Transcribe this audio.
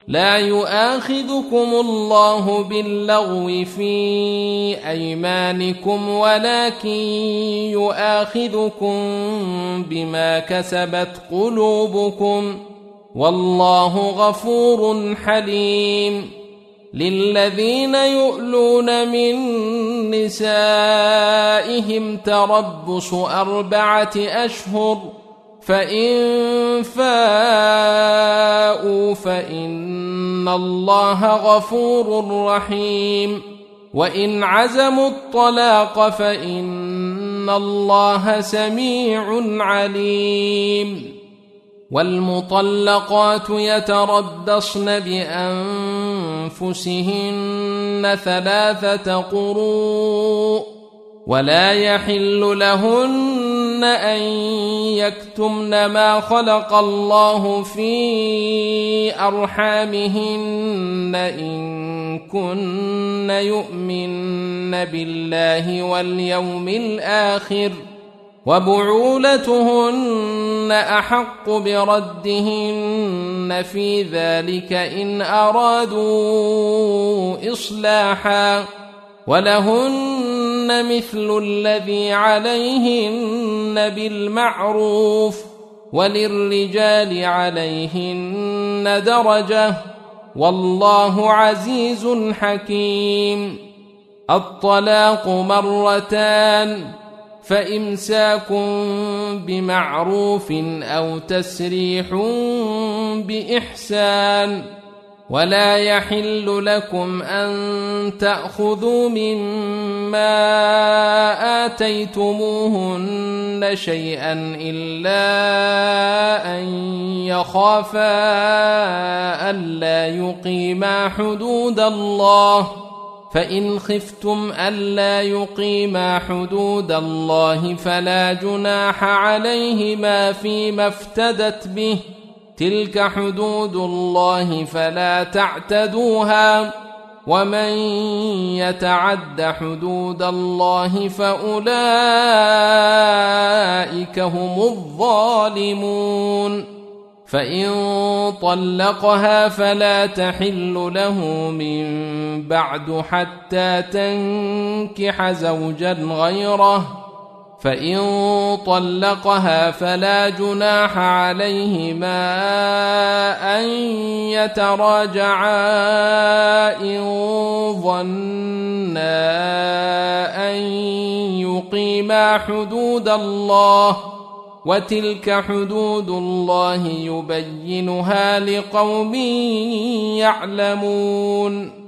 لا يؤاخذكم الله باللغو في أيمانكم ولكن يؤاخذكم بما كسبت قلوبكم والله غفور حليم. للذين يؤلون من نسائهم تربص 4 أشهر فإن فاءوا فإن الله غفور رحيم. وإن عزموا الطلاق فإن الله سميع عليم. والمطلقات يتربصن بأنفسهن 3 قروء ولا يحل لهن أن يكتمن ما خلق الله في أرحامهن إن كن يؤمن بالله واليوم الآخر وبعولتهن أحق بردهن في ذلك إن أرادوا إصلاحا ولهن مثل الذي عليهن بالمعروف وللرجال عليهن درجة والله عزيز حكيم. الطلاق 2 فإمساك بمعروف أو تسريح بإحسان. ولا يحل لكم أن تأخذوا مما آتيتموهن شيئا إلا أن يخافا ألا يقيما حدود الله فإن خفتم ألا يقيما حدود الله فلا جناح عليهما فيما افتدت به تلك حدود الله فلا تعتدوها ومن يتعد حدود الله فأولئك هم الظالمون. فإن طلقها فلا تحل له من بعد حتى تنكح زوجا غيره فإن طلقها فلا جناح عليهما أن يتراجعا إن ظنا أن يقيما حدود الله وتلك حدود الله يبينها لقوم يعلمون.